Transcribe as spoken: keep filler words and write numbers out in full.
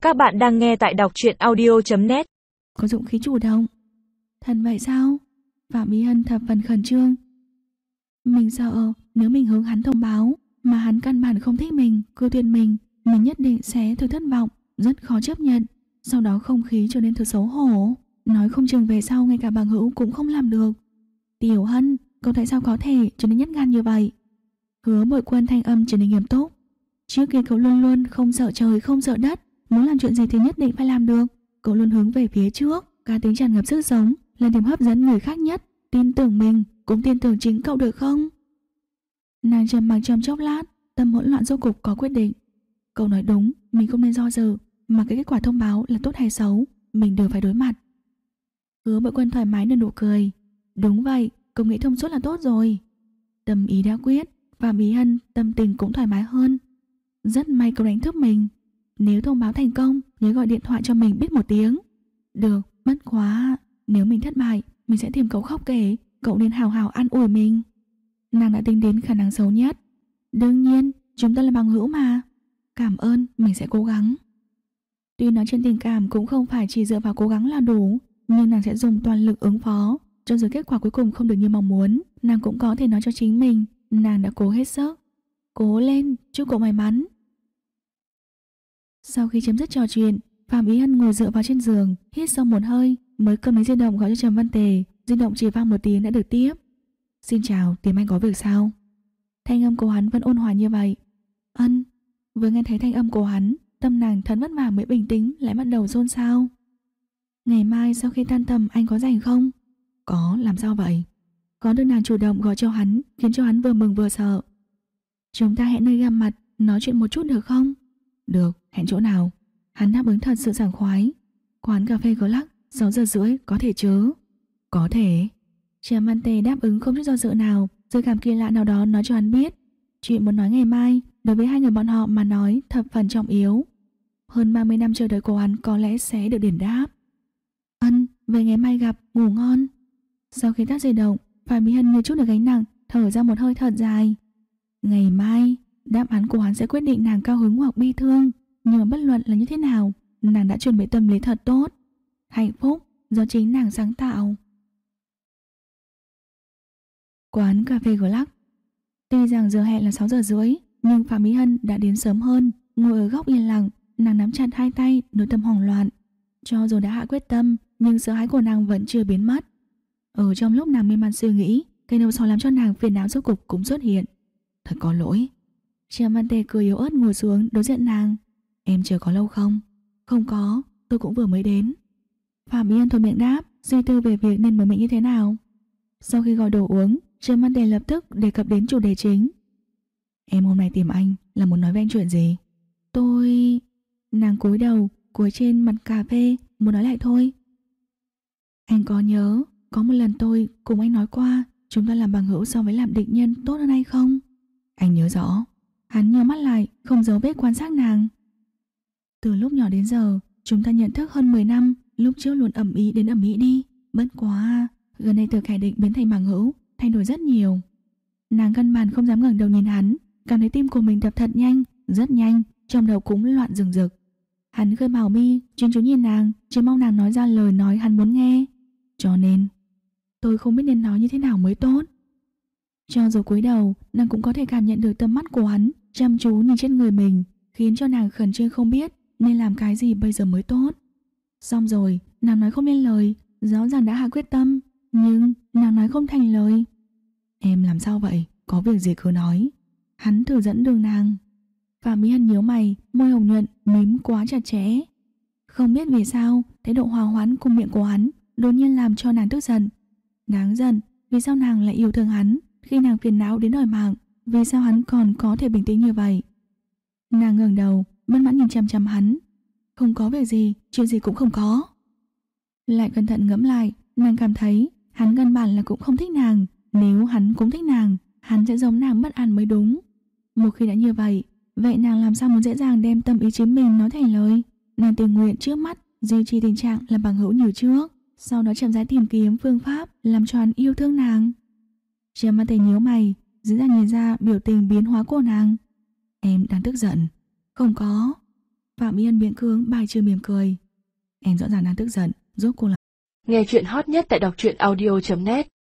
Các bạn đang nghe tại đọc truyện audio chấm net. Có dũng khí chủ động. Thật vậy sao? Phạm Ý Hân thập phần khẩn trương. Mình sợ nếu mình hướng hắn thông báo mà hắn căn bản không thích mình, cự tuyệt mình, mình nhất định sẽ thực thất vọng, rất khó chấp nhận. Sau đó không khí trở nên thật xấu hổ. Nói không chừng về sau ngay cả bằng hữu cũng không làm được. Tiểu Hân, cậu tại sao có thể trở nên nhát gan như vậy? Hứa Bội Quân thanh âm trở nên nghiêm túc. Trước kia cậu luôn luôn không sợ trời không sợ đất, muốn làm chuyện gì thì nhất định phải làm được. Cậu luôn hướng về phía trước, cá tính tràn ngập sức sống là điểm hấp dẫn người khác nhất. Tin tưởng mình, cũng tin tưởng chính cậu được không? Nàng trầm mặc trong chốc lát, tâm hỗn loạn rốt cục có quyết định. Cậu nói đúng, mình không nên do dự, mà cái kết quả thông báo là tốt hay xấu, mình đều phải đối mặt. Hứa Bội Quân thoải mái nở nụ cười. Đúng vậy, cậu nghĩ thông suốt là tốt rồi. Tâm ý đã quyết, Phạm Ý Hân tâm tình cũng thoải mái hơn. Rất may cậu đánh thức mình. Nếu thông báo thành công, nhớ gọi điện thoại cho mình biết một tiếng. Được, bất quá nếu mình thất bại, mình sẽ tìm cậu khóc kể. Cậu nên hào hào an ủi mình. Nàng đã tính đến khả năng xấu nhất. Đương nhiên, chúng ta là bằng hữu mà. Cảm ơn, mình sẽ cố gắng. Tuy nói trên tình cảm cũng không phải chỉ dựa vào cố gắng là đủ, nhưng nàng sẽ dùng toàn lực ứng phó. Cho dù kết quả cuối cùng không được như mong muốn, nàng cũng có thể nói cho chính mình nàng đã cố hết sức. Cố lên, chúc cậu may mắn. Sau khi chấm dứt trò chuyện, Phạm Ý Hân ngồi dựa vào trên giường, hít sâu một hơi, mới cầm lấy di động gọi cho Trầm Văn Tề. Di động chỉ vang một tiếng đã được tiếp. Xin chào, tìm anh có việc sao? Thanh âm của hắn vẫn ôn hòa như vậy. Ân. Vừa nghe thấy thanh âm của hắn, tâm nàng thật vất vả mới bình tĩnh lại bắt đầu xôn xao. Ngày mai sau khi tan tầm anh có rảnh không? Có, làm sao vậy? Có được nàng chủ động gọi cho hắn, khiến cho hắn vừa mừng vừa sợ. Chúng ta hẹn nơi gặp mặt, nói chuyện một chút được không? Được, hẹn chỗ nào? Hắn đáp ứng thật sự sảng khoái. Quán cà phê Glass, sáu giờ rưỡi, có thể chứ? Có thể. Trầm Văn Tề đáp ứng không chút do dự nào, rồi cảm kỳ lạ nào đó nói cho hắn biết. Chuyện muốn nói ngày mai, đối với hai người bọn họ mà nói thập phần trọng yếu. Hơn ba mươi năm chờ đợi của hắn có lẽ sẽ được đền đáp. Ân, về ngày mai gặp, ngủ ngon. Sau khi tắt di động, Phạm Mỹ Hân như chút được gánh nặng, thở ra một hơi thật dài. Ngày mai, đáp án của hắn sẽ quyết định nàng cao hứng hoặc bi thương, nhưng mà bất luận là như thế nào, nàng đã chuẩn bị tâm lý thật tốt. Hạnh phúc do chính nàng sáng tạo. Quán cà phê Glass. Tuy rằng giờ hẹn là sáu giờ rưỡi, nhưng Phạm Mỹ Hân đã đến sớm hơn, ngồi ở góc yên lặng, nàng nắm chặt hai tay, nội tâm hoảng loạn. Cho dù đã hạ quyết tâm, nhưng sợ hãi của nàng vẫn chưa biến mất. Ở trong lúc nàng mê man suy nghĩ, cái đầu sò làm cho nàng phiền não rốt cục cũng xuất hiện. Thật có lỗi. Trầm Văn Tề cười yếu ớt ngồi xuống đối diện nàng. Em chờ có lâu không? Không có, tôi cũng vừa mới đến. Phạm Mỹ Hân thôi miệng đáp, suy tư về việc nên mở miệng như thế nào. Sau khi gọi đồ uống, Trầm Văn Tề lập tức đề cập đến chủ đề chính. Em hôm nay tìm anh là muốn nói với anh chuyện gì? Tôi... Nàng cúi đầu, cúi trên mặt cà phê, muốn nói lại thôi. Anh có nhớ, có một lần tôi cùng anh nói qua chúng ta làm bằng hữu so với làm địch nhân tốt hơn hay không? Anh nhớ rõ. Hắn nhíu mắt lại, không giấu vết quan sát nàng. Từ lúc nhỏ đến giờ, chúng ta nhận thức hơn mười năm, lúc trước luôn ầm ĩ đến ầm ĩ đi. Bất quá, gần đây từ kẻ địch biến thành bằng hữu, thay đổi rất nhiều. Nàng căn bản không dám ngẩng đầu nhìn hắn, cảm thấy tim của mình đập thật nhanh, rất nhanh, trong đầu cũng loạn rừng rực. Hắn khơi màu mi, chuyên chú nhìn nàng, chỉ mong nàng nói ra lời nói hắn muốn nghe. Cho nên, tôi không biết nên nói như thế nào mới tốt. Cho dù cúi đầu, nàng cũng có thể cảm nhận được tầm mắt của hắn chăm chú nhìn trên người mình, khiến cho nàng khẩn trương không biết nên làm cái gì bây giờ mới tốt. Xong rồi, nàng nói không nên lời, rõ ràng đã hạ quyết tâm, nhưng nàng nói không thành lời. Em làm sao vậy? Có việc gì cứ nói. Hắn thử dẫn đường nàng. Phạm Mỹ Hân nhíu mày, môi hồng nhuận, mím quá chặt chẽ. Không biết vì sao, thái độ hòa hoãn cùng miệng của hắn đột nhiên làm cho nàng tức giận. Đáng giận, vì sao nàng lại yêu thương hắn khi nàng phiền não đến đòi mạng? Vì sao hắn còn có thể bình tĩnh như vậy? Nàng ngẩng đầu, bất mãn nhìn chằm chằm hắn. Không có việc gì, chuyện gì cũng không có. Lại cẩn thận ngẫm lại, nàng cảm thấy hắn căn bản là cũng không thích nàng. Nếu hắn cũng thích nàng, hắn sẽ giống nàng bất an mới đúng. Một khi đã như vậy, vậy nàng làm sao muốn dễ dàng đem tâm ý chính mình nói thành lời? Nàng tình nguyện trước mắt duy trì tình trạng là bằng hữu như trước, sau đó chậm rãi tìm kiếm phương pháp làm cho hắn yêu thương nàng. Trầm Văn Tề nhíu mày, dễ dàng nhìn ra biểu tình biến hóa của nàng. Em đang tức giận. Không có. Phạm Mỹ Hân miễn cưỡng bài trừ mỉm cười. Em rõ ràng đang tức giận, rốt cuộc là... Nghe chuyện hot nhất tại đọc truyện audio chấm net